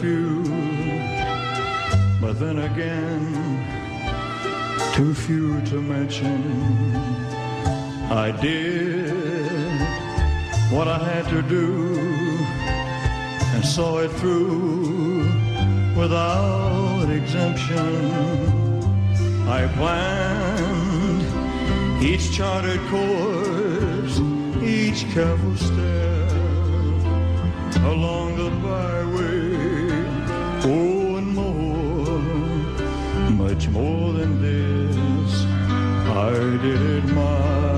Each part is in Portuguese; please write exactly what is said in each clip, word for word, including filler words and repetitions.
few, but then again, too few to mention. I did what I had to do and saw it through without exemption. I planned each charted course, each careful step along the byway. Oh, and more, much more than this, I did it my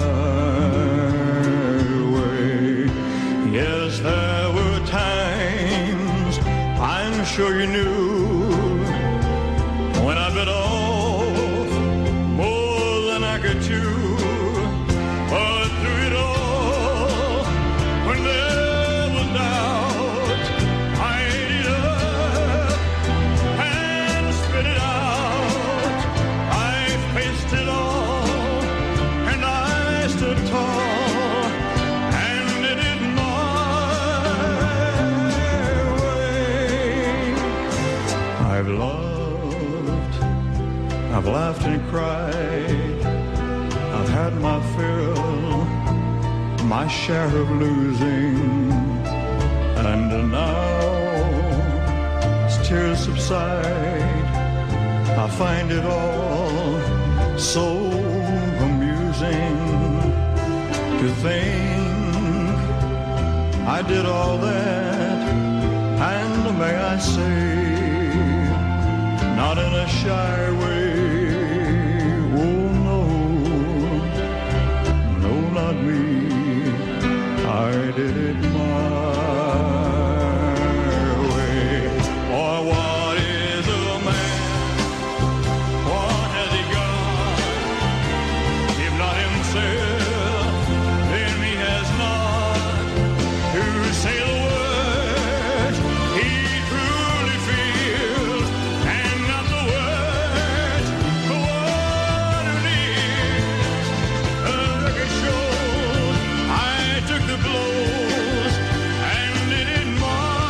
way. Yes, there were times, I'm sure you knew, when I bit off more than I could chew. But through it all, when there was doubt, I ate it up and spit it out. I faced it all, and I stood tall and did it my way. I've loved, I've laughed and cried, I've had my fill, my share of losing, and now as tears subside, I find it all so amusing to think I did all that, and may I say, not in a shy way. Oh no, no, not me. I did it my way. Or what is a man? What has he got? If not himself, then he has not to say the words he truly feels, and not the words the one who needs. The record shows I took the blows and did it my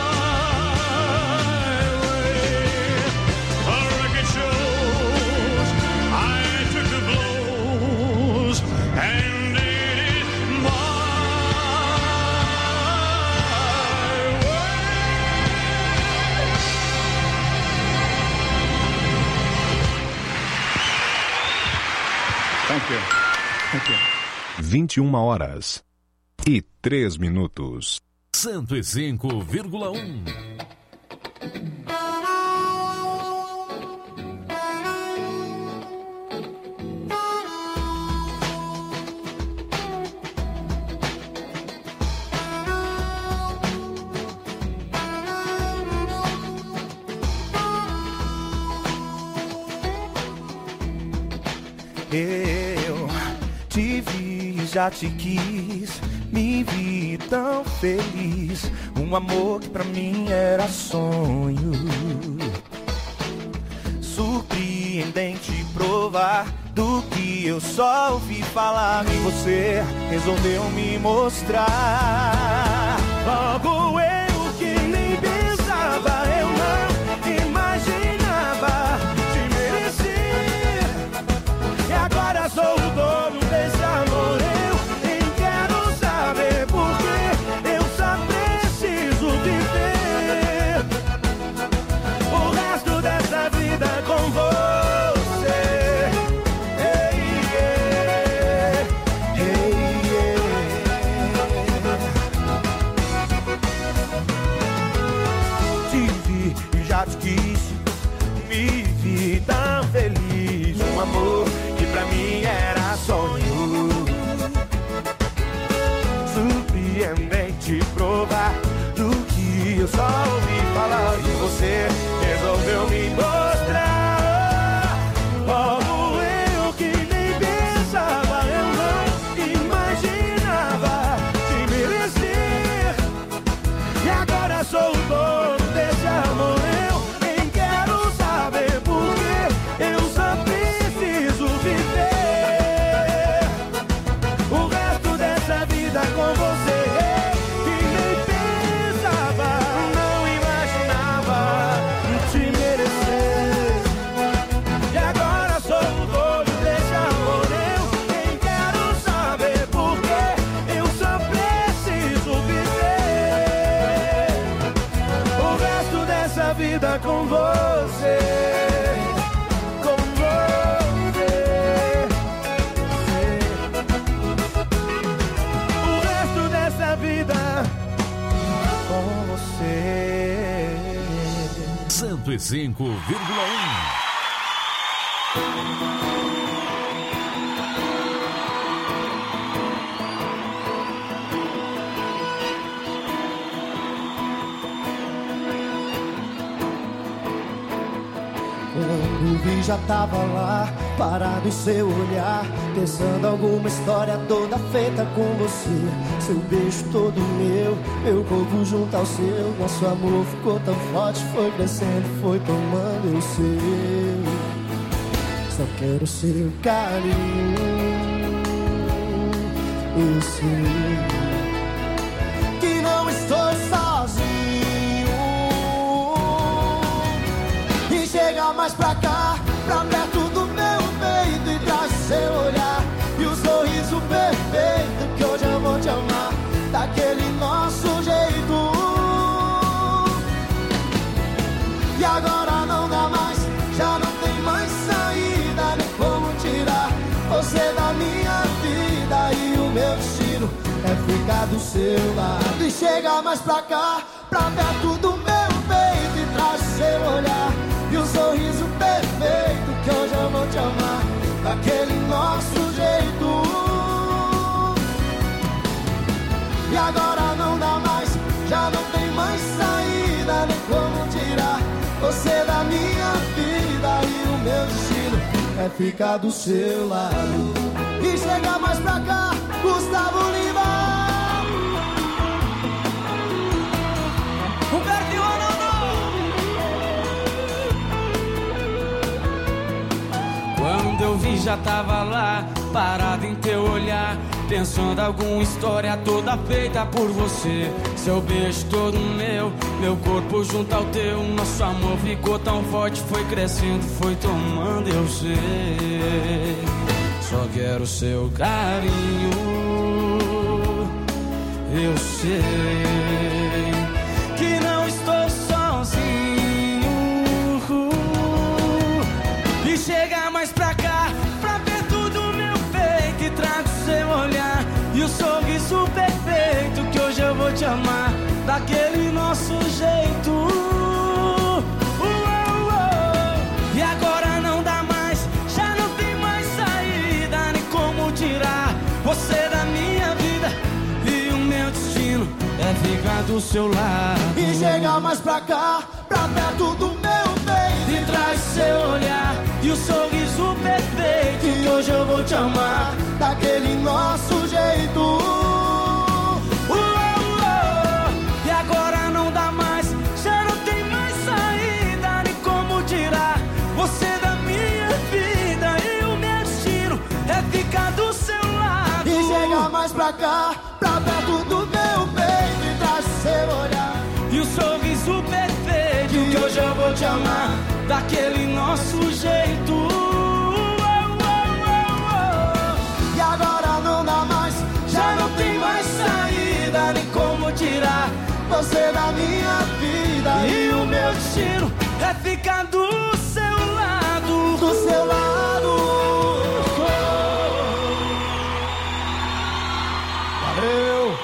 way. The record shows I took the blows and did it my way. Thank you. Thank you. vinte e uma horas e três minutos. cento e cinco vírgula um. Eu te vi, já te quis, me vi tão feliz. Um amor que pra mim era sonho. Surpreendente provar do que eu só ouvi falar. E você resolveu me mostrar. Logo eu que nem pensava, eu não imaginava te merecer. E agora sou o dono desse amor. Eu nem quero saber porque eu só preciso viver o resto dessa vida com você. Hey, yeah. Hey, yeah. Te vi e já te quis, me vi tão feliz. Um amor que pra mim era sonho. Surpreendente provar do que eu só ouvi falar. E você resolveu me mostrar. Logo eu que nem pensava, eu não imaginava te merecer. E agora sou o dono desse amor. Eu nem quero saber porque eu só preciso viver o resto dessa vida com você. Que nem pensava, não imaginava e cinco vírgula um. Quando vi já tava lá, parado em seu olhar, pensando alguma história toda feita com você. Seu beijo todo meu, meu corpo junto ao seu. Nosso amor ficou tão forte, foi crescendo, foi tomando eu sei. Só quero seu carinho, eu sei que não estou sozinho. E chega mais pra cá, pra perto do meu peito, e traz seu olhar e o sorriso perfeito, que hoje eu vou te amar daquele nosso jeito. E agora não dá mais, já não tem mais saída, nem como tirar você da minha vida. E o meu destino é ficar do seu lado. E chega mais pra cá, pra perto do meu peito, e traz seu olhar e o sorriso perfeito, que hoje eu vou te amar daquele nosso jeito. E agora não dá mais, já não tem mais saída, nem como tirar você da minha vida. E o meu destino é ficar do seu lado. E chega mais pra cá, Gustavo Lima. Humberto Quando eu vi já tava lá, parado em teu olhar, pensando alguma história toda feita por você. Seu beijo todo meu, meu corpo junto ao teu. Nosso amor ficou tão forte, foi crescendo, foi tomando eu sei. Só quero seu carinho, eu sei que não estou sozinho. E chega mais pra cá, pra perto do meu peito, e trago seu olhar e o sorriso perfeito, que hoje eu vou te amar daquele nosso jeito. Uou, uou. E agora não dá mais, já não tem mais saída, nem como tirar você da minha vida. E o meu destino é ficar do seu lado. E chega mais pra cá, pra perto do meu peito, e traz seu olhar e o sorriso perfeito, que hoje eu vou te amar daquele nosso jeito. Uou, uou. E agora não dá mais, já não tem mais saída, nem como tirar você da minha vida. E o meu destino é ficar do seu lado. E chega mais pra cá, pra perto do meu peito, e traz seu olhar e o sorriso perfeito, que hoje eu vou te amar daquele nosso jeito. Uou, uou, uou. E agora não dá mais, já não tem mais saída, nem como tirar você da minha vida. E o meu destino é ficar do seu lado, do seu lado. Valeu!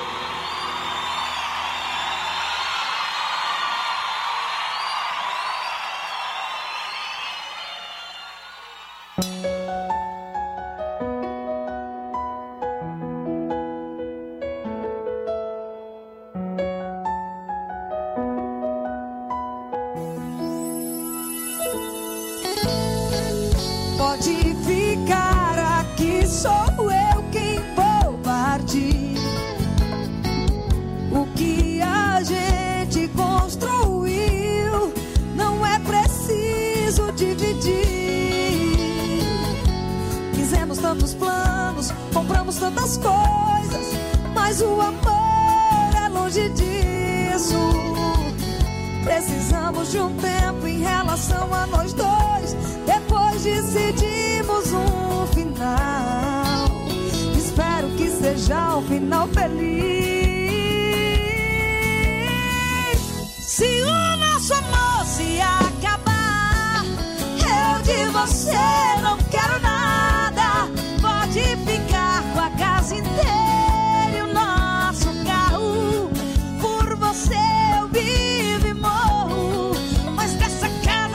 Pode ficar aqui, sou eu quem vou partir. O que a gente construiu não é preciso dividir. Fizemos tantos planos, compramos tantas coisas, mas o amor é longe disso. Precisamos de um tempo em relação a nós dois, depois decidimos um final. Espero que seja um final feliz. Se o nosso amor se acabar, eu de você não quero nada. Pode ficar com a casa inteira e o nosso carro. Por você eu vivo e morro, mas dessa casa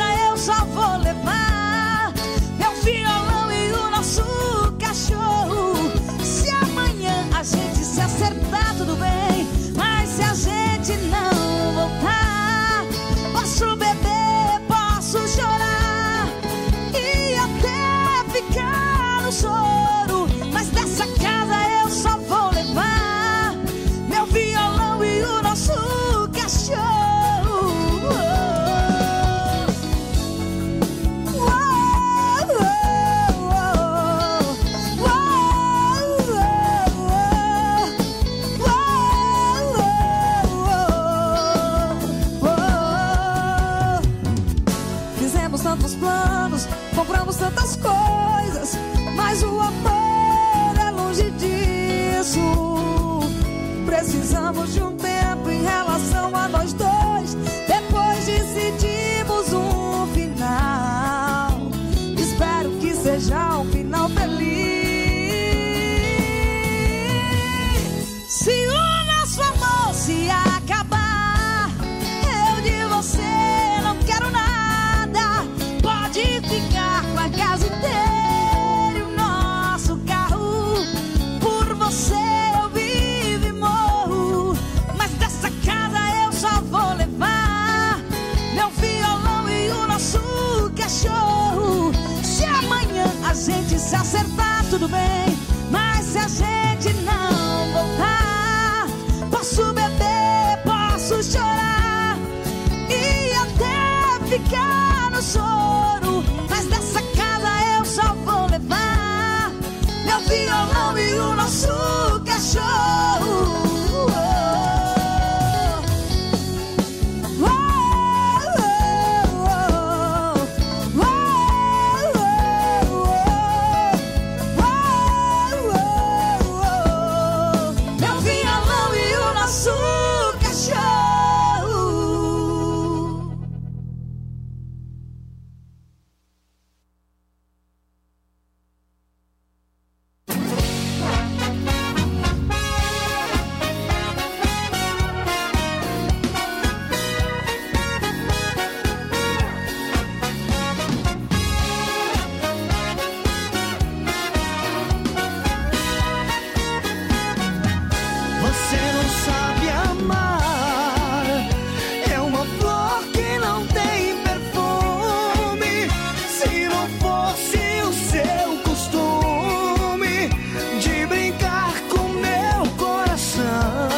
Precisamos de um tempo em relação a nós dois. Depois decidimos um final. Espero que seja um final feliz. Se o nosso amor se acabar, eu de você não quero nada. Pode ficar com a casa inteira e o nosso carro. Por você eu vivo e morro, mas dessa casa eu só vou levar meu violão e o nosso cachorro. Se amanhã a gente se acertar, tudo bem, mas se a gente não voltar, posso beber, posso chorar e até ficar no choro, mas dessa casa eu só vou levar meu violão e o nosso cachorro. Meu violão e o nosso cachorro. Você não sabe amar. É uma flor que não tem perfume. Se não fosse o seu costume de brincar com meu coração,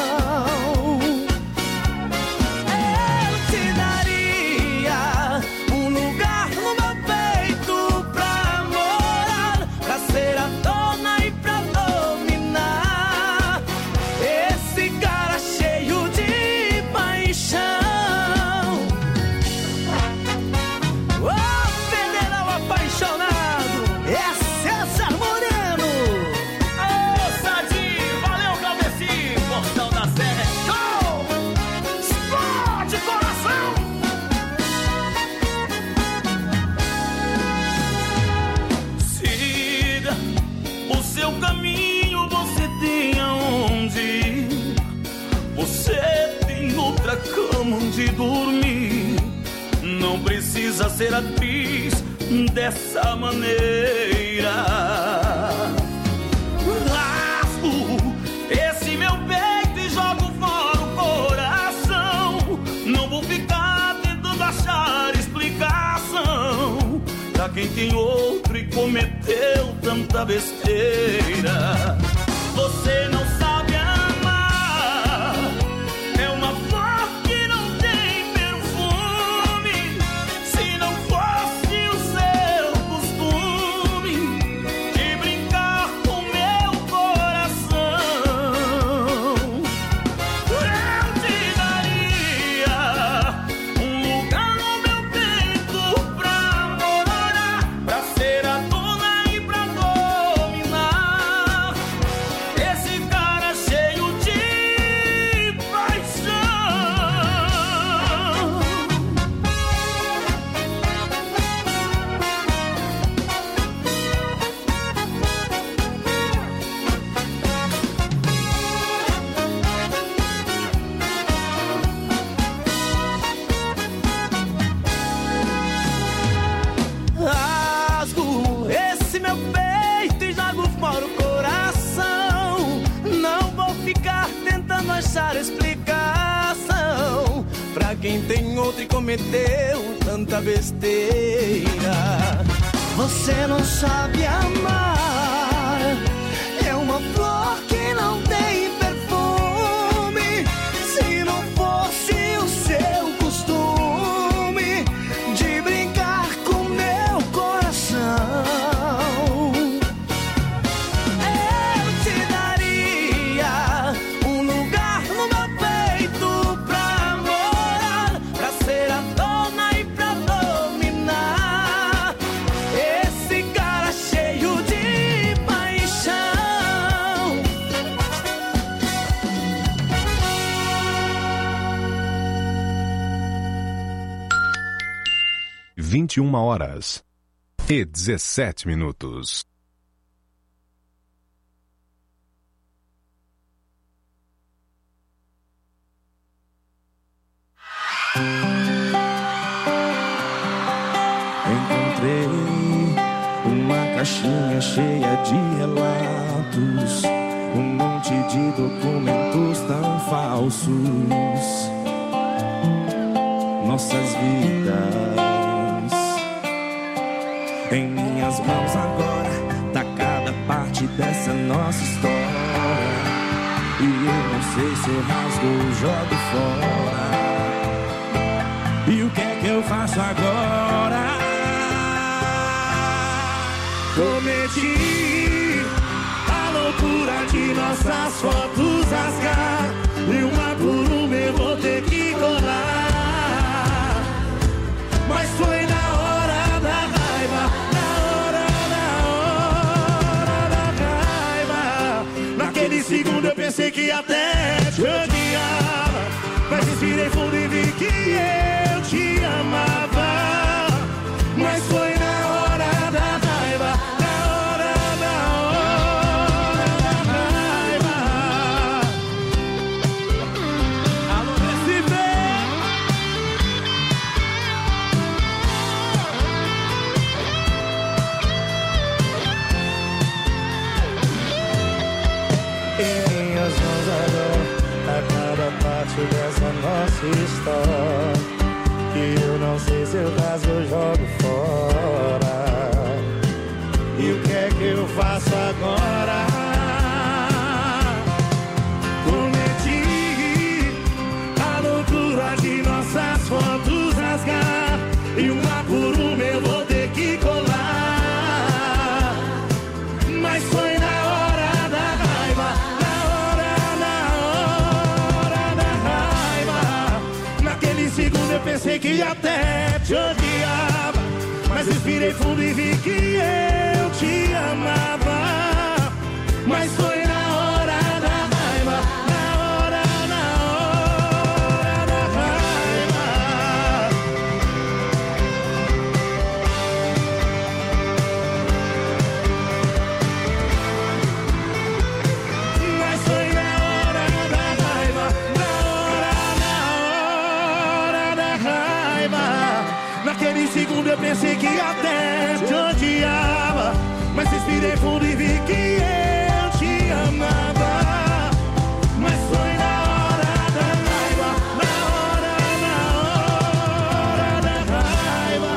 eu te daria um lugar no meu peito pra morar, pra ser a dona e pra dominar esse cara cheio de paixão. Ô, federal apaixonado, é César Moreno. Ô, Sadinho, valeu, Claudeci, Portão da Serra. Show! Explode coração! Siga o seu caminho, você tem aonde ir. Você tem outra cama onde dormir. Não precisa ser atriz dessa maneira. Rasgo esse meu peito e jogo fora o coração. Não vou ficar tentando achar explicação pra quem tem outro e cometeu tanta besteira. Você não sabe amar. É uma flor que não tem perfume. Se não fosse o seu costume de brincar com meu coração, eu te daria um lugar no meu peito pra morar, pra ser a dona e pra dominar esse cara cheio de paixão. Rasgo esse meu peito e jogo fora o coração. Não vou ficar tentando achar explicação pra quem tem outro e cometeu tanta besteira. Você não sabe amar. É uma flor que não tem perfume. Se não fosse o seu costume de brincar com meu coração, eu te daria um lugar no meu peito pra morar, pra ser a dona e pra dominar esse cara cheio de vinte e uma horas e dezessete minutos. Encontrei uma caixinha cheia de relatos, um monte de documentos tão falsos. Nossas vidas em minhas mãos agora, tá cada parte dessa nossa história. E eu não sei se eu rasgo ou jogo fora. E o que é que eu faço agora? Cometi a loucura de nossas fotos rasgar, e uma por uma eu vou ter que colar. Mas foi na hora da raiva, na hora, na hora da raiva. Naquele segundo eu pensei que até te odiava, mas respirei fundo e vi que eu te amava. Mas foi na hora da raiva, na hora, na hora da raiva. Alô, Recife! Em minhas mãos agora, a cada parte dessa nossa história, que eu não sei se eu rasgo ou jogo fora. E o que é que eu faço agora? Cometi a loucura de nossas fotos rasgar, e uma por uma eu vou ter que colar. Mas foi na hora da raiva, na hora, na hora da raiva. Naquele segundo eu pensei que até te odiava, mas respirei fundo e vi que eu te amava. Mas foi na hora da raiva, na hora, na hora da raiva. Mas foi na hora da raiva, na hora, na hora da raiva. Naquele segundo eu pensei que até te odiava, mas respirei fundo e vi que eu te amava. Mas foi na hora da raiva, na hora, na hora da raiva.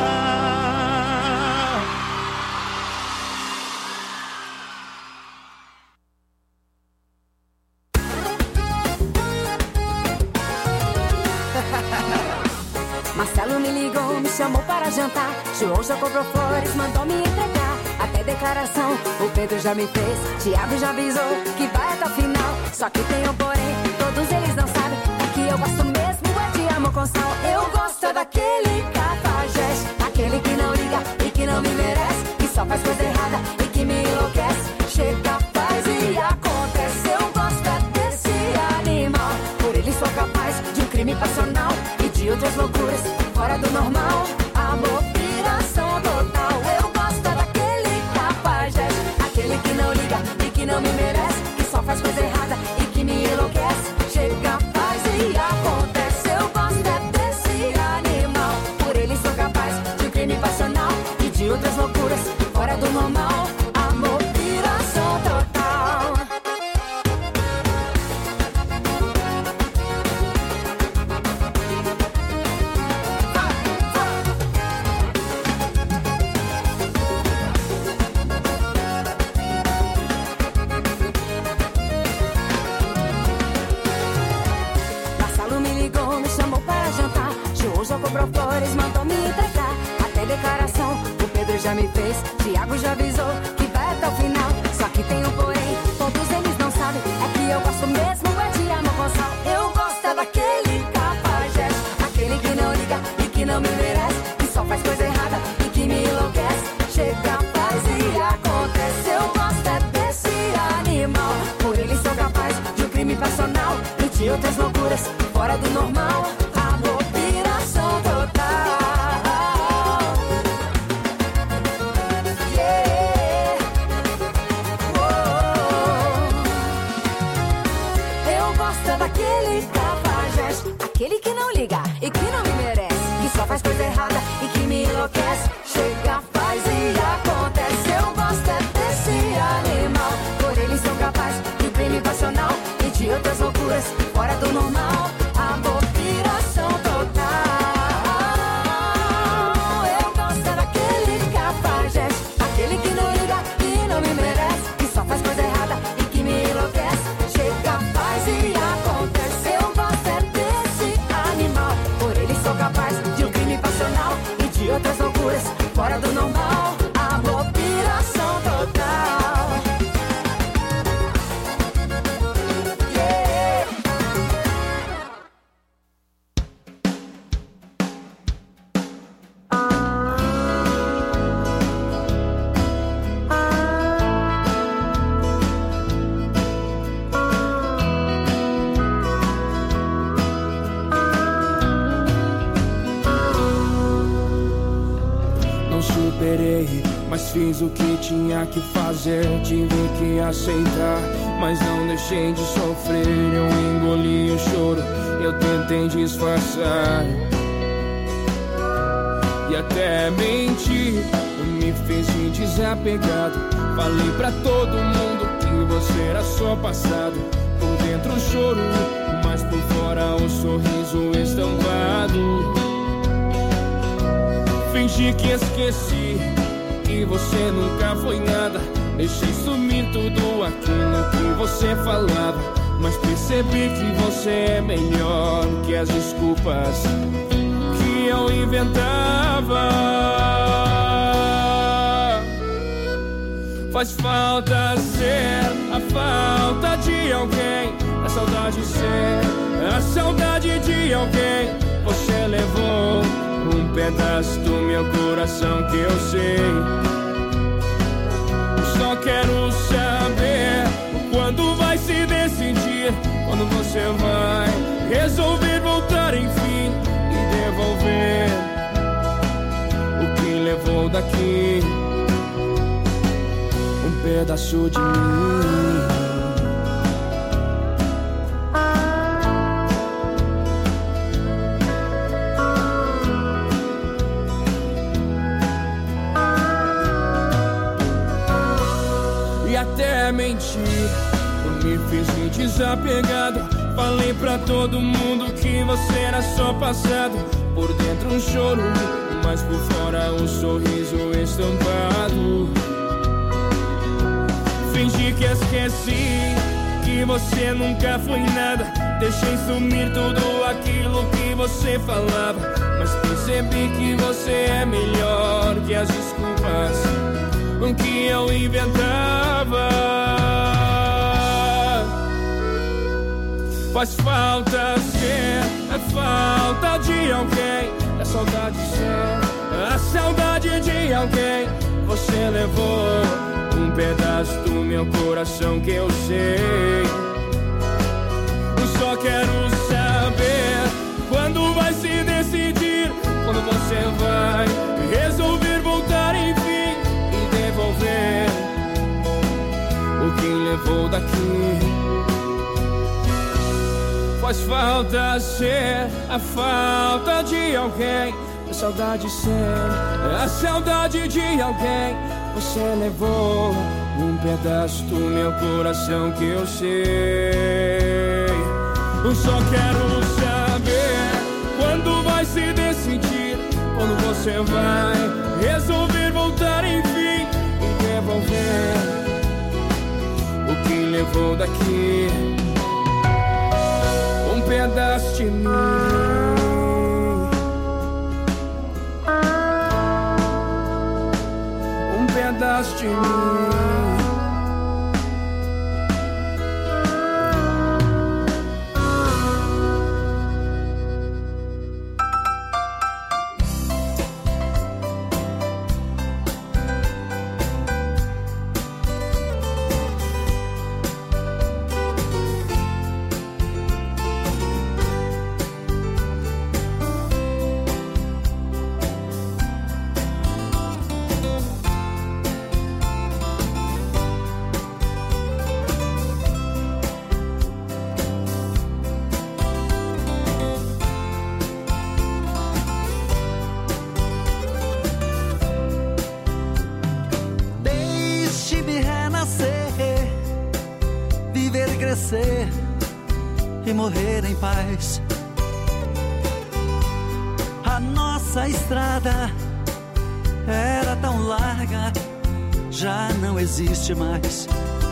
Marcelo me ligou, me chamou para jantar. João já comprou flores, mandou me entregar. Até declaração o Pedro já me fez. Thiago já avisou que vai até o final. Só que tem um porém, todos eles não sabem. É que eu gosto mesmo é de amor com sal. Eu gosto daquele cafajeste, aquele que não liga e que não me merece, que só faz coisa errada e que me enlouquece. Chega, faz e acontece. Eu gosto desse animal, por ele sou capaz de um crime passional e de outras loucuras fora do normal. Amor, piração total. Eu gosto daquele cafajeste, aquele que não liga e que não me merece, que só faz coisa errada e que me enlouquece. Chega, faz e acontece. Eu gosto desse animal, por ele sou capaz de um crime passional e de outras loucuras fora do normal. Amor, piração total. Comprou flores, mandou me entregar. Até declaração o Pedro já me fez. Thiago já avisou que vai até o final. Só que tem um porém, todos eles não sabem. É que eu gosto mesmo é de amor com sal. Eu gosto é daquele cafajeste, aquele que não liga e que não me merece, que só faz coisa errada e que me enlouquece. Chega, faz e acontece. Eu gosto é desse animal, por ele sou capaz de um crime passional e de outras loucuras fora do normal. Amor, piração total. Eu gosto daquele cafajeste, aquele que não liga e que não me merece, que só faz coisa errada e que me enlouquece. Chega, faz e acontece. Eu gosto é desse animal, por ele sou capaz de crime passional e de outras loucuras fora do normal. Amor, piração total. Eu gosto daquele cafajeste, aquele que não liga e não me merece, que só faz coisa errada e que me enlouquece. Chega, faz e acontece. Eu gosto é desse animal, por ele sou capaz de um crime passional e de outras loucuras fora do normal. Amor, piração total. Yeah. Não superei, mas fiz o que tinha que fazer. Tive que aceitar, mas não deixei de sofrer. Eu engoli o choro, eu tentei disfarçar e até menti. Eu me fiz de desapegado, falei pra todo mundo que você era só passado. Por dentro o choro, mas por fora o sorriso estampado. Fingi que esqueci, que você nunca foi nada. Deixei sumir tudo aquilo que você falava, mas percebi que você é melhor que as desculpas que eu inventava. Faz falta ser a falta de alguém, a saudade ser a saudade de alguém. Você levou um pedaço do meu coração que eu sei. Só quero saber quando vai se decidir, quando você vai resolver voltar enfim e devolver o que levou daqui, um pedaço de mim. Até mentir, eu me fiz de desapegado. Falei pra todo mundo que você era só passado. Por dentro um choro, mas por fora um sorriso estampado. Fingi que esqueci, que você nunca foi nada. Deixei sumir tudo aquilo que você falava, mas percebi que você é melhor que as desculpas que eu inventava. Faz falta ser a falta de alguém, a saudade ser a saudade de alguém. Você levou um pedaço do meu coração que eu sei. Só quero saber quando vai se decidir, quando você vai resolver voltar enfim e devolver o que levou daqui. Faz falta ser a falta de alguém, a saudade ser a saudade de alguém. Você levou um pedaço do meu coração que eu sei. Eu só quero saber quando vai se decidir, quando você vai resolver voltar enfim e devolver o que levou daqui, um pedaço de mim, um pedaço de mim. e morrer em paz. A nossa estrada era tão larga, já não existe mais.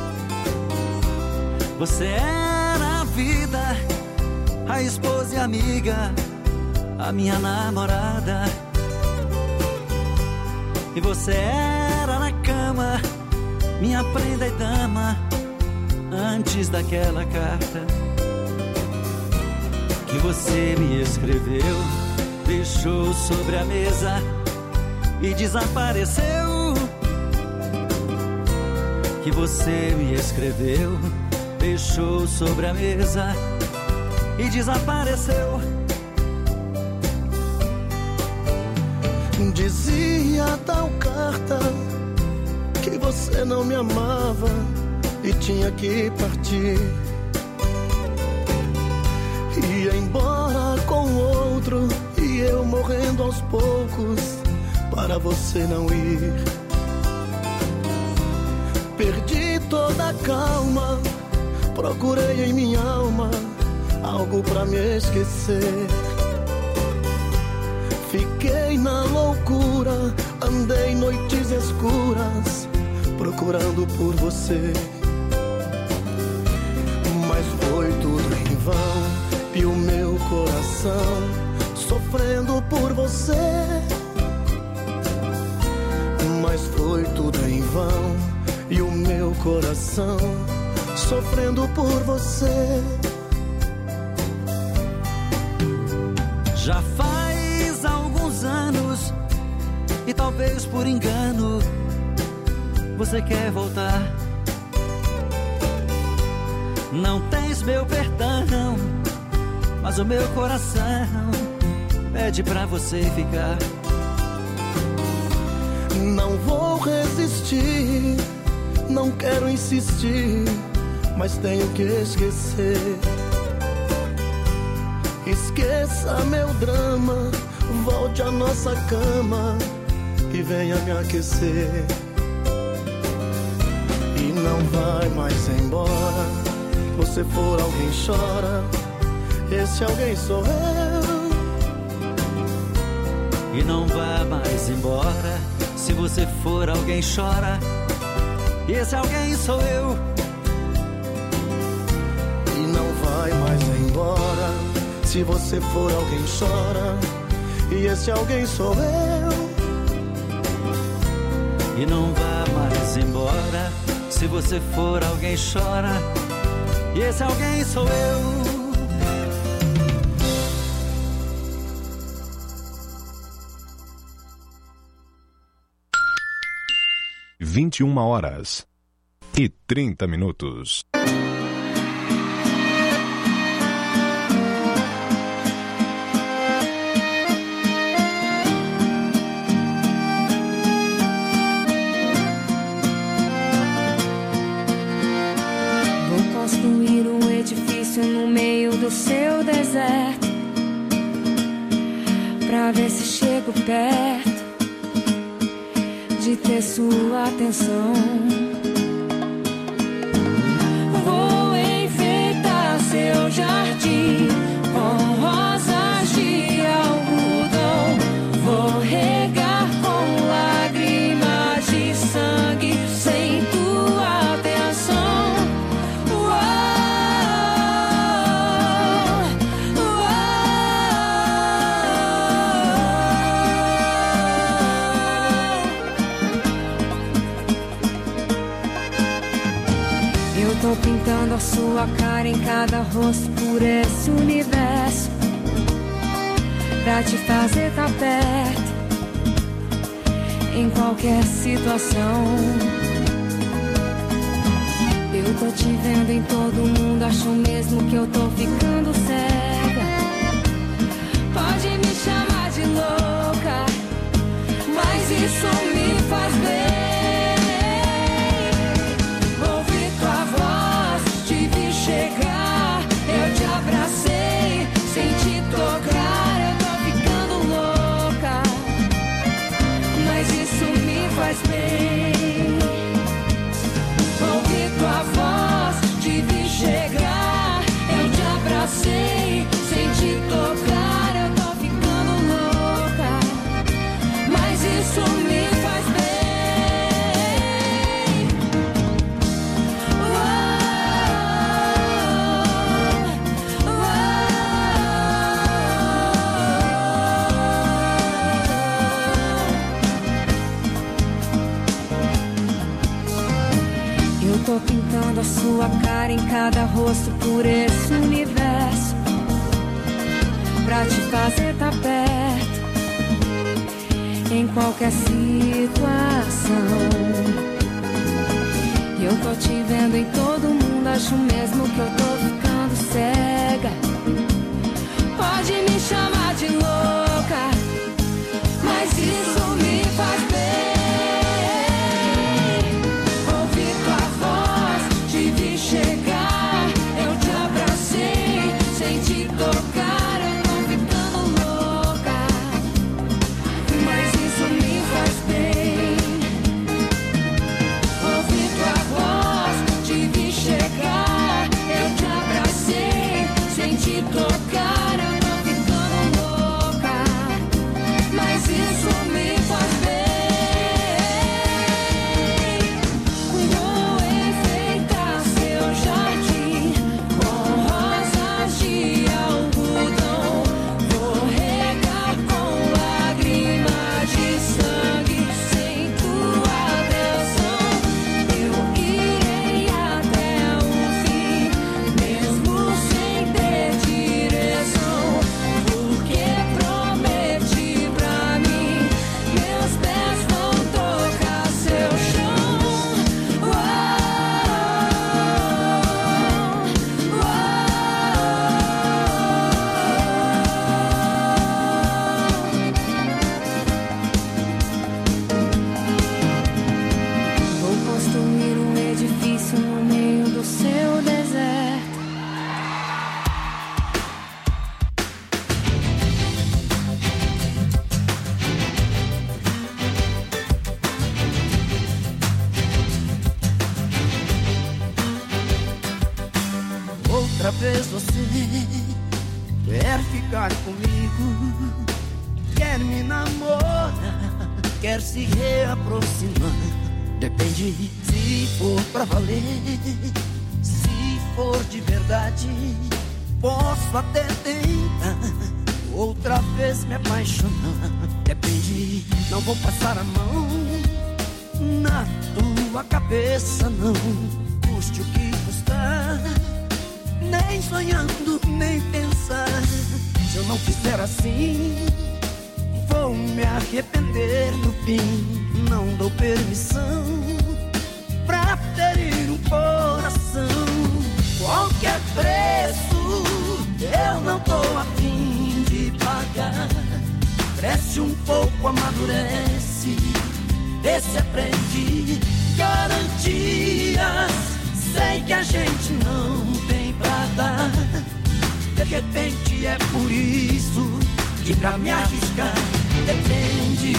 Você era a vida, a esposa e amiga, a minha namorada. E você era na cama, minha prenda e dama, antes daquela carta que você me escreveu, deixou sobre a mesa e desapareceu. Que você me escreveu, deixou sobre a mesa e desapareceu. Dizia tal carta que você não me amava e tinha que partir. Ia embora com outro e eu morrendo aos poucos para você não ir. Perdi toda a calma, procurei em minha alma algo pra me esquecer. Fiquei na loucura, andei noites escuras procurando por você. Mas foi tudo em vão e o meu coração sofrendo por você. Mas foi tudo em vão e o meu coração sofrendo por você. Já faz alguns anos e talvez por engano você quer voltar. Não tens meu perdão, mas o meu coração pede pra você ficar. Não vou resistir, não quero insistir, mas tenho que esquecer. Esqueça meu drama, volte à nossa cama e venha me aquecer. E não vai mais embora, você for alguém chora, esse alguém sou eu. E não vá mais embora, se você for alguém chora, esse alguém sou eu. E não vai mais embora, se você for alguém chora, e esse alguém sou eu. E não vá mais embora, se você for alguém chora, e esse alguém sou eu. vinte e uma horas e trinta minutos. Vou construir um edifício no meio do seu deserto, pra ver se chego perto de ter sua atenção. Vou enfeitar seu jardim com rosas de algodão. Vou regar com lágrimas de sangue sem tua atenção. Uou, uou. Eu tô pintando a sua cara em cada rosto por esse universo, pra te fazer tá perto em qualquer situação. Eu tô te vendo em todo mundo, acho mesmo que eu tô ficando cega. Pode me chamar de louca, mas isso me faz bem. Chegar, eu te abracei, sem te tocar, eu tô ficando louca, mas isso me faz bem. Ouvir tua voz, te vi chegar, eu te abracei. tocar em cada rosto por esse universo, pra te fazer tá perto em qualquer situação. E eu tô te vendo em todo mundo, acho mesmo que eu tô ficando cega. Pode me chamar de louca, mas isso me faz bem. Ouvir tua voz, te vi chegar, eu te abracei, sem te tocar, eu tô ficando louca, mas isso me faz bem. Ouvir tua voz, te vi chegar, eu te abracei, sem te tocar. Outra vez você quer ficar comigo, quer me namorar, quer se reaproximar. Depende, se for pra valer, se for de verdade, posso até tentar outra vez me apaixonar. Depende, não vou passar a mão na tua cabeça, não, custe o que custar. Nem sonhando, nem pensar. Se eu não fizer assim, vou me arrepender no fim. Não dou permissão pra ferir um coração. Qualquer preço eu não tô a fim de pagar. Cresce um pouco, amadurece, vê se aprende. Garantias, sei que a gente não tem pra dar. De repente é por isso que pra me arriscar depende.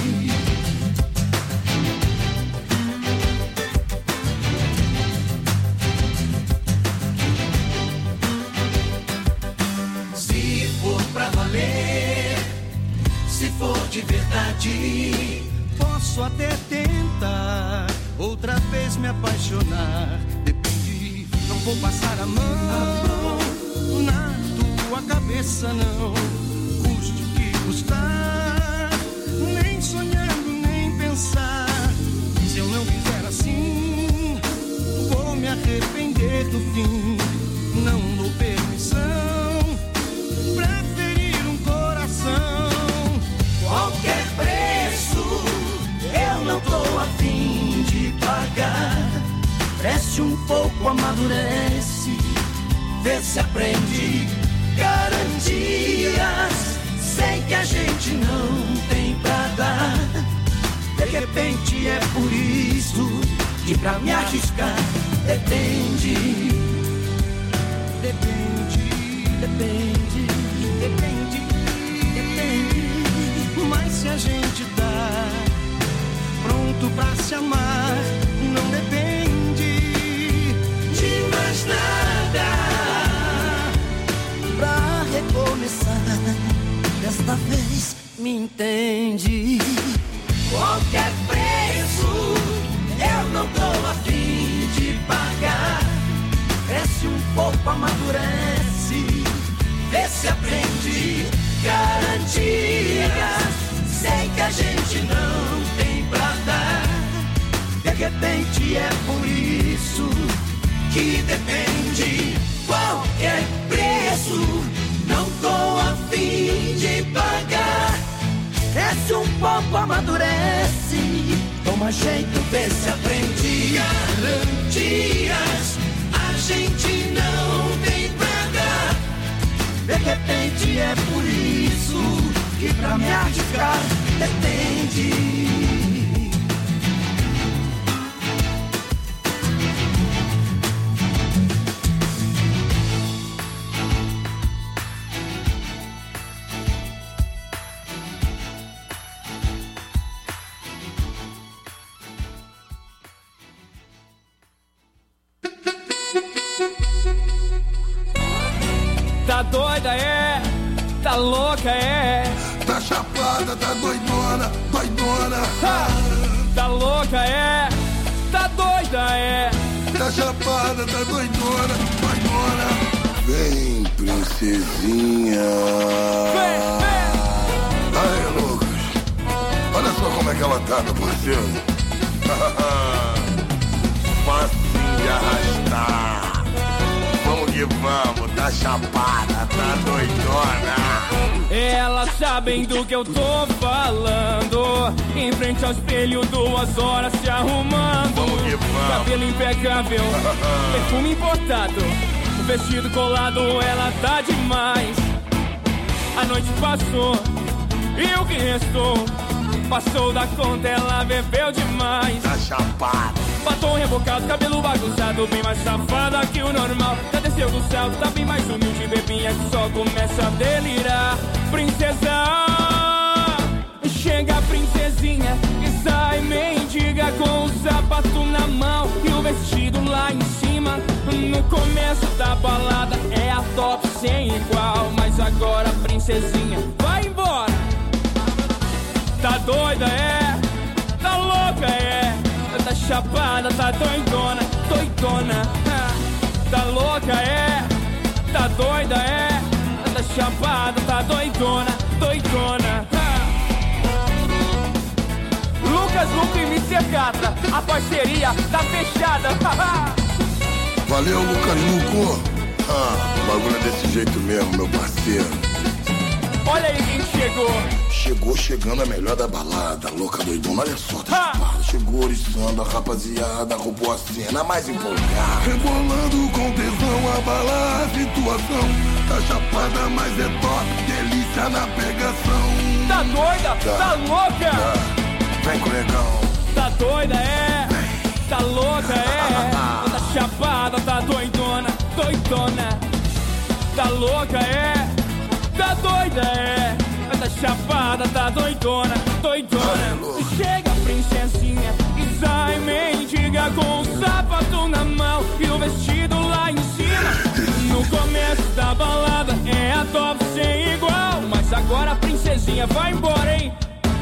Se for pra valer, se for de verdade, posso até tentar outra vez me apaixonar. Depende, não vou passar a mão na tua cabeça, não, custe o que custar. Nem sonhando, nem pensar. Se eu não fizer assim, vou me arrepender no fim. Não dou permissão pra ferir um coração. Qualquer preço eu não tô a fim de pagar. Cresce um pouco, amadurece, vê se aprende. Garantias, sei que a gente não tem pra dar. De repente é por isso que pra me arriscar depende. Depende, depende, depende, depende. Mas se a gente tá pronto pra se amar, não depende de mais nada. Pra recomeçar, desta vez me entende. Qualquer preço eu não tô a fim de pagar. Cresce um pouco, amadurece, vê se aprende. Garantias, sei que a gente não tem pra dar. De repente é por isso que depende. dá jeito, vê se aprende. Garantias a gente não tem pra dar. De repente é por isso que pra me arriscar depende. Tá doida, é? Tá louca, é? Tá chapada, tá doidona, doidona. Ha! Tá louca, é? Tá doida, é? Tá chapada, tá doidona, doidona. Vem, princesinha. Vem, vem. Aí, Lucas. Olha só como é que ela tá, meu parceiro. Fácil de arrastar. Vamos que vamos, tá chapada, tá doidona. Elas sabem do que eu tô falando. Em frente ao espelho, duas horas se arrumando. Vamos que vamos. Cabelo impecável, perfume importado, vestido colado, ela tá demais. A noite passou e o que restou passou da conta, ela bebeu demais. Tá chapada. Batom rebocado, cabelo bagunçado, bem mais safada que o normal. Já desceu do céu, tá bem mais humilde, bebinha que só começa a delirar. Princesa, chega a princesinha e sai mendiga com o sapato na mão e o vestido lá em cima. No começo da balada é a top sem igual, mas agora a princesinha vai embora. Tá doida, é? Tá louca, é? Tá chapada, tá doidona, doidona. Tá louca, é? Tá doida, é? Tá chapada, tá doidona, doidona. Lucas, Luco e mister Catra, a parceria tá fechada. Valeu, Lucas Luco. Ah, o bagulho é desse jeito mesmo, meu parceiro. Olha aí quem chegou. Chegou chegando a melhor da balada, louca doidona, olha só, tá chapada. Chegou oriçando a rapaziada, roubou a cena mais empolgada. Rebolando com tesão, abalar a situação. Tá chapada, mas é top, delícia na pegação. Tá doida? Tá, tá louca? Tá. Vem com o negão. Tá doida, é? Tá louca, é? Tá chapada, tá doidona, doidona. Tá louca, é? Tá doida, é? Tá chapada, tá doidona, doidona. Chega a princesinha e sai mendiga com o sapato na mão e o vestido lá em cima. No começo da balada é a top sem igual, mas agora a princesinha vai embora, hein?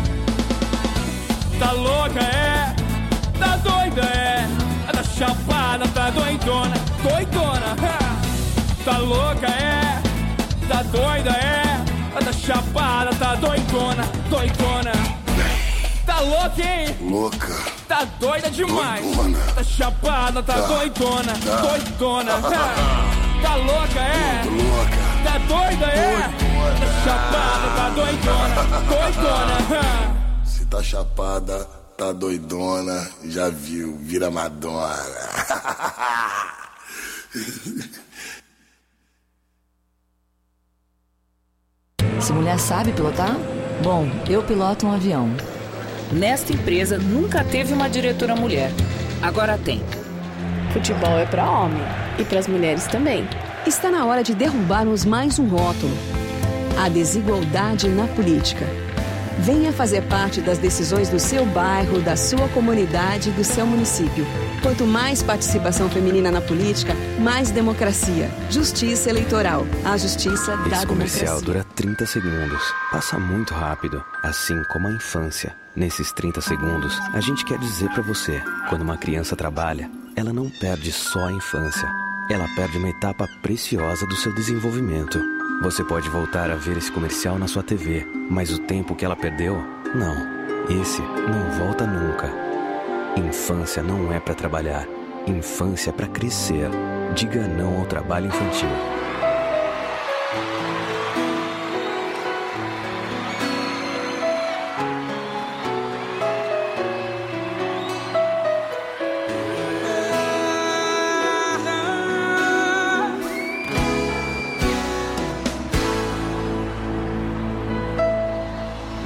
Tá louca, é? Tá doida, é? Tá chapada, tá doidona, doidona. Tá louca, é? Tá doida, é? Tá chapada, tá doidona, doidona. Tá louca, hein? Louca. Tá doida demais. Doidona. Tá chapada, tá, tá. doidona, tá. doidona. Tá louca, é? Louca. Tá doida, é? Doidona. Tá chapada, tá doidona, doidona. Se tá chapada, tá doidona, já viu, vira Madonna. Se mulher sabe pilotar? Bom, eu piloto um avião. Nesta empresa nunca teve uma diretora mulher. Agora tem. Futebol é para homem e para as mulheres também. Está na hora de derrubarmos mais um rótulo. A desigualdade na política. Venha fazer parte das decisões do seu bairro, da sua comunidade e do seu município. Quanto mais participação feminina na política, mais democracia. Justiça eleitoral. A justiça da democracia. Esse comercial dura trinta segundos. Passa muito rápido, assim como a infância. Nesses trinta segundos, a gente quer dizer pra você, quando uma criança trabalha, ela não perde só a infância. Ela perde uma etapa preciosa do seu desenvolvimento. Você pode voltar a ver esse comercial na sua T V, mas o tempo que ela perdeu, não. Esse não volta nunca. Infância não é para trabalhar. Infância é para crescer. Diga não ao trabalho infantil.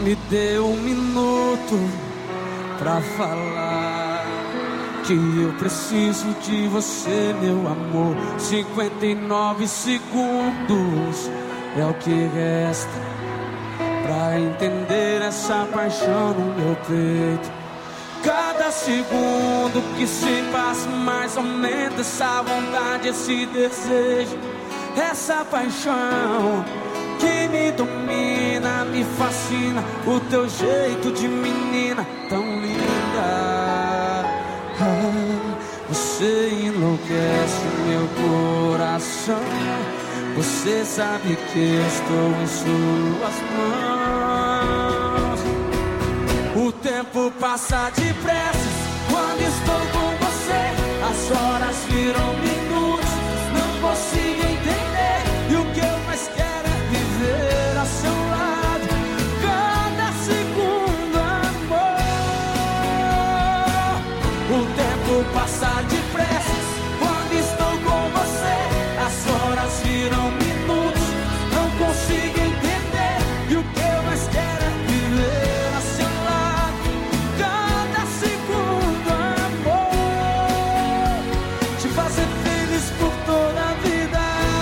Me dê um minuto pra falar que eu preciso de você, meu amor. Cinquenta e nove segundos é o que resta pra entender essa paixão no meu peito. Cada segundo que se passa mais aumenta essa vontade, esse desejo, essa paixão que me domina, me fascina. O teu jeito de menina tão linda, ah, você enlouquece o meu coração. Você sabe que estou em suas mãos. O tempo passa depressa quando estou com você. As horas viram minutos, não consigo entender. E o que eu mais quero é viver a seu lado, cada segundo, amor. O tempo passa depressa quando estou com você. As horas viram minutos, não consigo entender. E o que eu mais quero é viver a seu lado, cada segundo, amor. Te fazer feliz por toda a vida.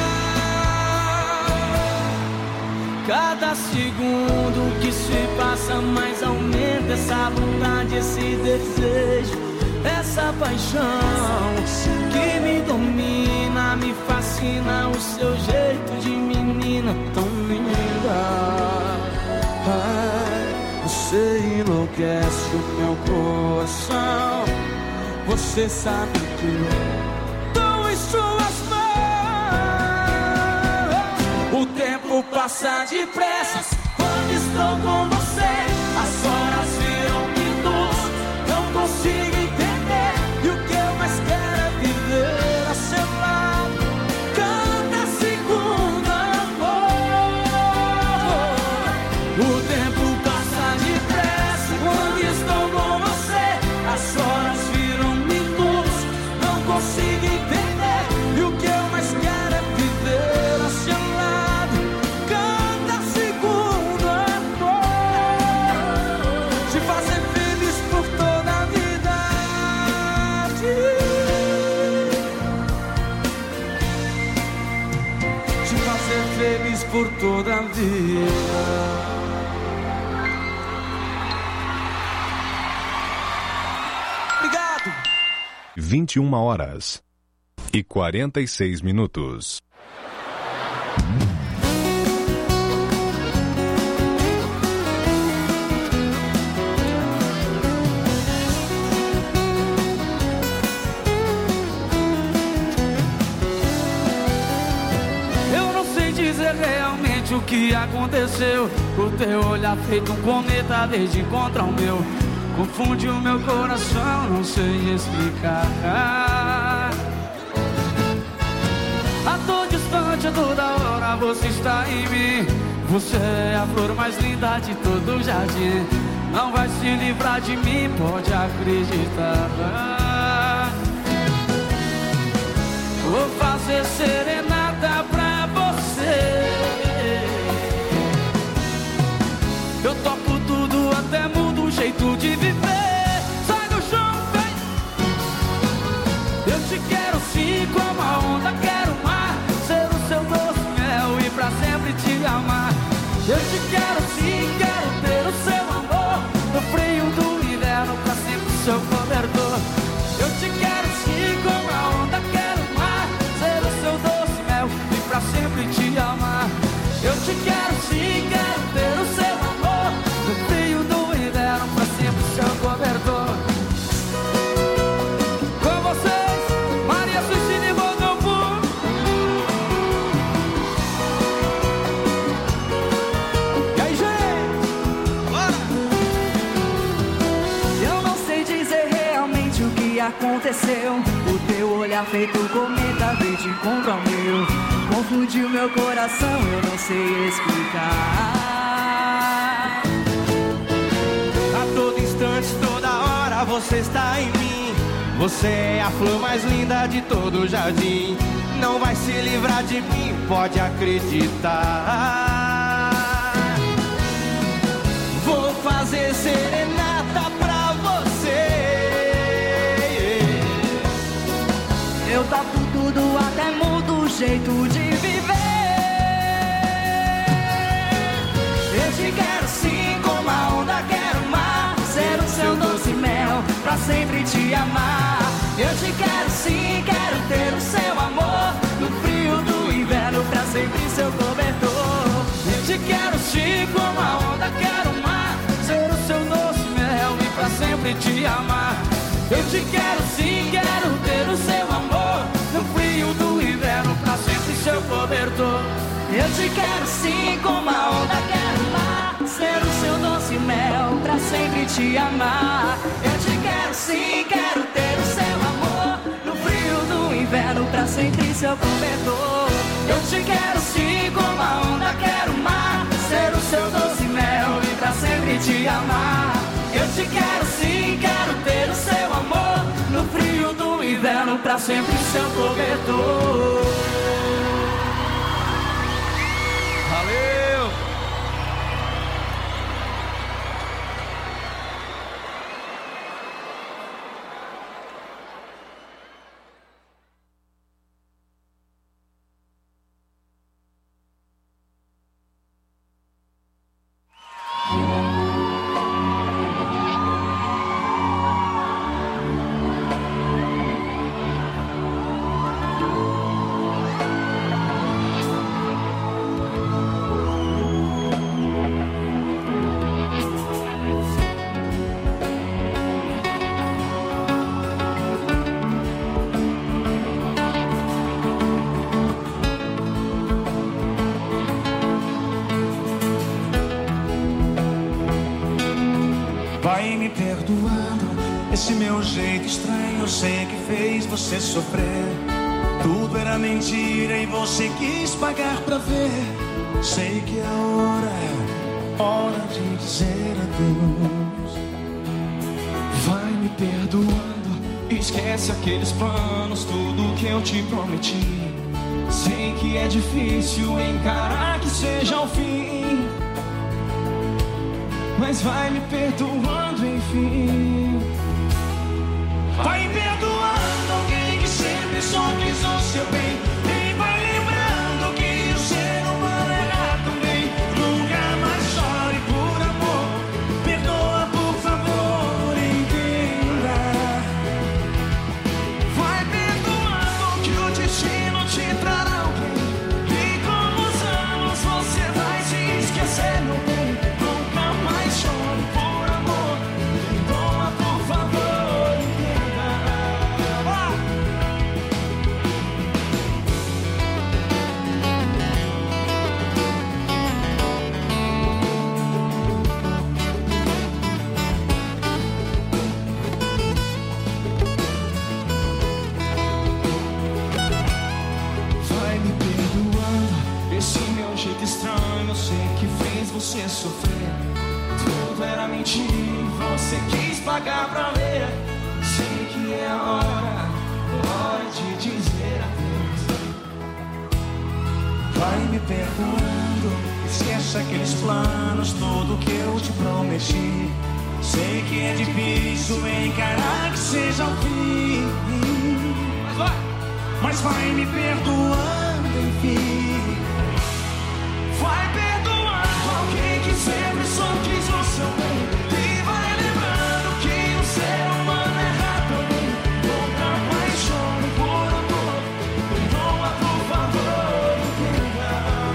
Cada segundo que se passa mais aumenta essa vontade, esse desejo, essa paixão que me domina, me fascina. O seu jeito de menina tão linda, ai, você enlouquece o meu coração. Você sabe que eu tô em suas mãos. O tempo passa depressa quando estou com você. As horas viram minutos, não consigo entender. E o que eu mais quero é viver a seu lado, cada segundo, amor. O tempo passa depressa quando estou com você. As horas viram minutos, não consigo entender. E o que eu mais quero é viver a seu lado, cada segundo, amor. Te fazer feliz por toda a vida. Te fazer feliz por toda a vida. vinte e uma horas e quarenta e seis minutos. Eu não sei dizer realmente o que aconteceu. O teu olhar feito um cometa desde encontrar o meu confunde o meu coração, não sei explicar. A todo distante, a toda hora você está em mim. Você é a flor mais linda de todo o jardim. Não vai se livrar de mim, pode acreditar. Vou fazer serenata pra você. Eu toco tudo, até mudo o jeito de viver. Sai do chão, vem. Eu te quero sim, como a onda, quero mar. Ser o seu doce mel e pra sempre te amar. Eu te quero sim, quero ter o seu amor. No frio do inverno, pra sempre seu cobertor. Eu te quero sim, como a onda, quero mar. Ser o seu doce mel e pra sempre te amar. Eu te quero sim, quero ter o seu amor. No frio do inverno, pra sempre seu cobertor. Com vocês, Maria Suicida e Botambu. E aí, gente? Bora! Eu não sei dizer realmente o que aconteceu. O teu olhar feito cometa veio de encontro ao meu. Confundiu meu coração, eu não sei explicar. Toda hora você está em mim. Você é a flor mais linda de todo o jardim. Não vai se livrar de mim, pode acreditar. Vou jeito de viver. Eu te quero sim, como a onda quero o mar, ser o seu doce mel, pra sempre te amar. Eu te quero sim, quero ter o seu amor, no frio do inverno, pra sempre seu cobertor. Eu te quero sim, como a onda quero o mar, ser o seu doce mel e pra sempre te amar. Eu te quero sim, quero ter o seu amor, no frio do inverno, pra sempre seu cobertor. Eu te quero sim, como a onda quero o mar, ser o seu doce mel, pra sempre te amar. Eu te quero sim, quero ter o seu amor, no frio do inverno, pra sempre seu cobertor. Eu te quero sim, como a onda quero o mar, ser o seu doce mel e pra sempre te amar. Eu te quero sim, quero ter o seu amor, no frio do inverno, pra sempre seu cobertor. Valeu! Vai me perdoando esse meu jeito estranho, eu sei que fez você sofrer. Tudo era mentira e você quis pagar pra ver. Sei que é hora, hora de dizer adeus. Vai me perdoando, esquece aqueles planos, tudo que eu te prometi. Sei que é difícil encarar que seja o fim, mas vai me perdoando, enfim. Vai perdoando alguém que sempre só quis o seu bem, e vai lembrando que o ser humano erra também. Nunca mais chore por amor, perdoa por favor, entenda. Vai perdoando que o destino te trará alguém, e com os anos você vai se esquecer, meu bem. Chore por amor, perdoa por favor, entenda. Ah! Vai me perdoando esse meu jeito estranho, eu sei que fez você sofrer. Tudo era mentira, você quis pagar pra ver. Sei que é hora, hora de dizer adeus. Vai me perdoando, esquece aqueles planos, tudo que eu te prometi. Sei que é difícil encarar que seja o fim, mas vai, mas vai me perdoando, enfim. Vai perdoando alguém que sempre só quis o seu bem, e vai lembrando que o ser humano erra também. Nunca mais chore por amor, perdoa por favor, entenda.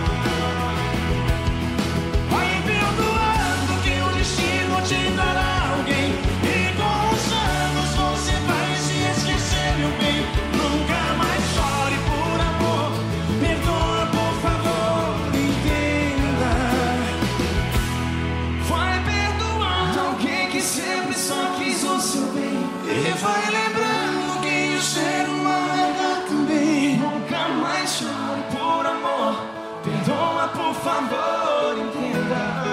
Vai perdoando que o destino te dará alguém, e com os anos você vai se esquecer, meu bem. Nunca mais chore por amor, perdoa por favor, entenda. Vai perdoando alguém que sempre só quis o seu bem, e vai lembrando que o ser humano erra também. Nunca mais chore por amor, perdoa por favor, entenda.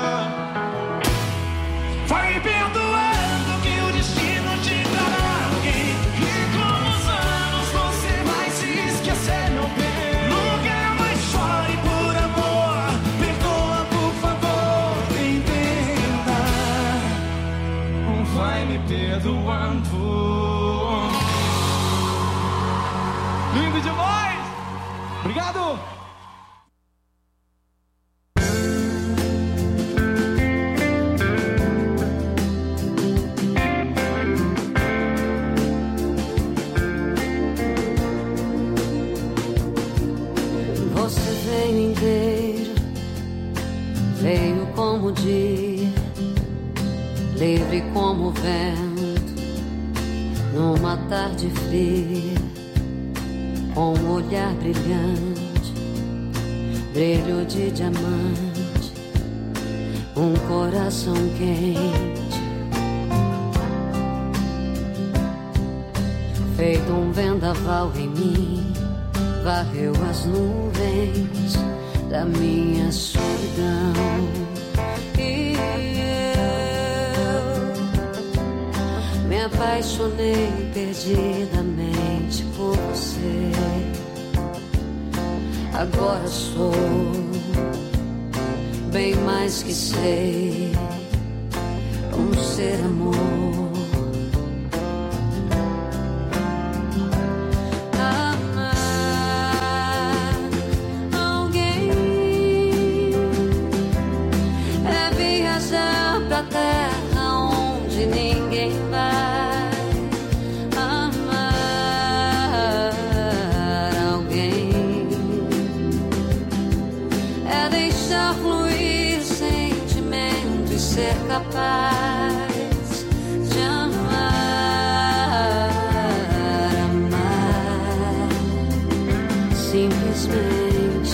Vai perdoando que o destino te dará alguém, e com os anos você vai se esquecer, meu bem. Nunca mais chore por amor, perdoa por favor, entenda. Vai me perdoando. Lindo demais! Obrigado! Você veio inteiro, veio como o dia, livre como o vento, numa tarde fria, com um olhar brilhante, brilho de diamante, um coração quente, feito um vendaval em mim, varreu as nuvens da minha solidão. E eu me apaixonei perdidamente por você. Agora sou bem mais que sei, um ser amor. Terra onde ninguém vai amar alguém, é deixar fluir o sentimento e ser capaz de amar, amar simplesmente.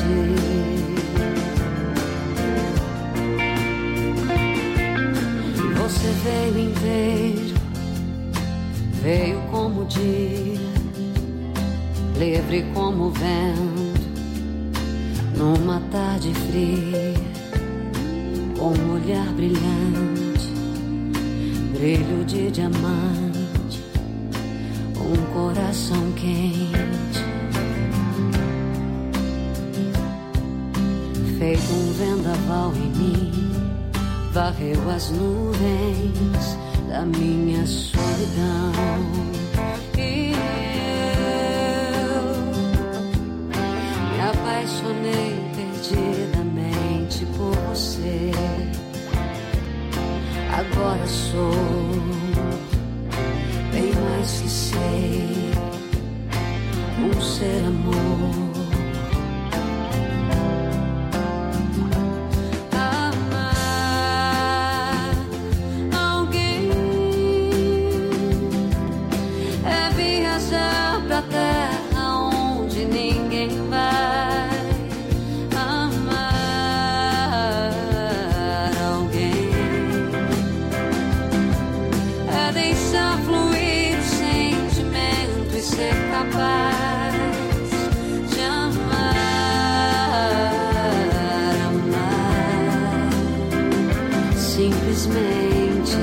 Você veio inteiro, veio como o dia, livre como o vento, numa tarde fria, com um olhar brilhante, brilho de diamante, um coração quente, feito um vendaval em mim, varreu as nuvens da minha solidão. E eu me apaixonei perdidamente por você. Agora sou bem mais que sei, um ser amor. Terra onde ninguém vai amar alguém, é deixar fluir o sentimento e ser capaz de amar, amar simplesmente.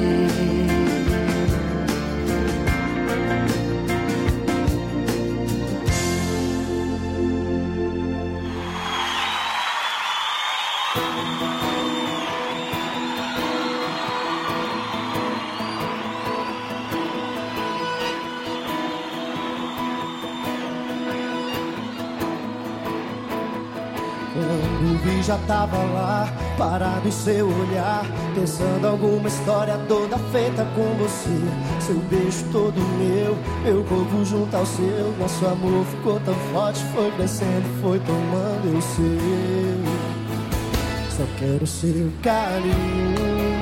Quando vi já tava lá, parado em seu olhar, pensando alguma história toda feita com você. Seu beijo todo meu, meu corpo junto ao seu. Nosso amor ficou tão forte, foi crescendo, foi tomando eu sei. Só quero seu carinho,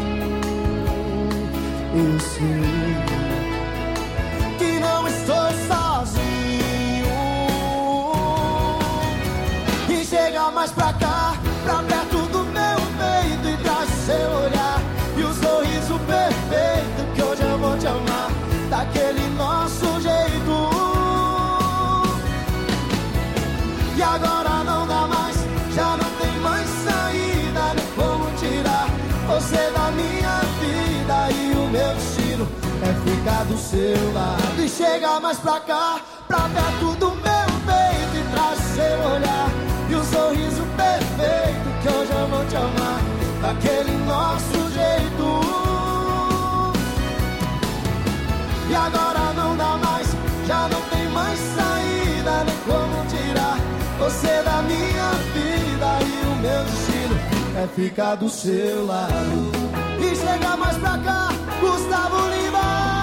eu sei que não estou sozinho. E chega mais pra cá, pra perto do meu peito, e traz seu olhar e o sorriso perfeito, que hoje eu vou te amar daquele nosso jeito. E agora não dá mais, já não tem mais saída, nem como tirar você da minha vida. E o meu destino é ficar do seu lado. E chega mais pra cá, pra perto do meu peito, e traz seu olhar e o sorriso perfeito, que hoje eu vou te amar daquele nosso jeito. E agora não dá mais, já não tem mais saída, nem como tirar você é ficar do seu lado. E chega mais pra cá, Gustavo Lima.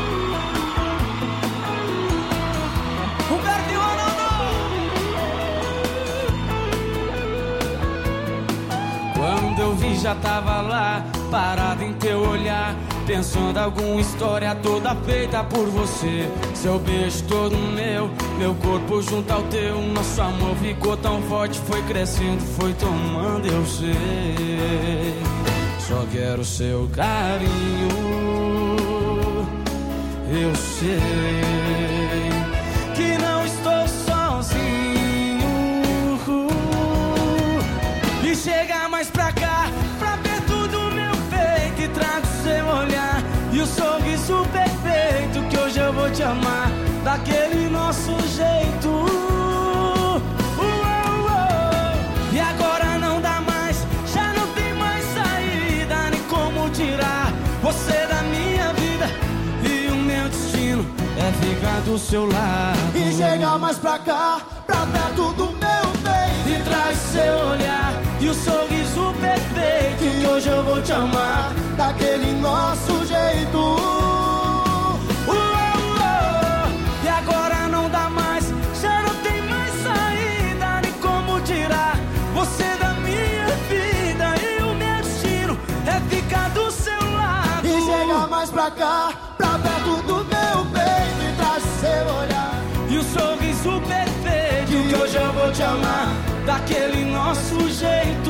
Humberto e Ronaldo. Quando eu vi já tava lá, parado em teu olhar, pensando alguma história toda feita por você. Seu beijo todo meu, meu corpo junto ao teu. Nosso amor ficou tão forte, foi crescendo, foi tomando, eu sei. Só quero seu carinho, eu sei que não estou sozinho. E chega mais pra cá, pra perto do meu peito, e trago seu olhar e o sorriso perfeito, que hoje eu vou te amar daquele nosso jeito. Uou, uou. E agora não dá mais, já não tem mais saída, nem como tirar você da minha vida. E o meu destino é ficar do seu lado. E chega mais pra cá, pra perto do meu peito, e traz seu olhar e o sorriso perfeito, que hoje eu vou te amar daquele nosso jeito. Uou, uou. E agora não dá mais, já não tem mais saída, nem como tirar você da minha vida. E o meu destino é ficar do seu lado. E chega mais pra cá, pra perto do meu peito, e traz seu olhar e o sorriso perfeito, que hoje eu vou te amar daquele nosso jeito.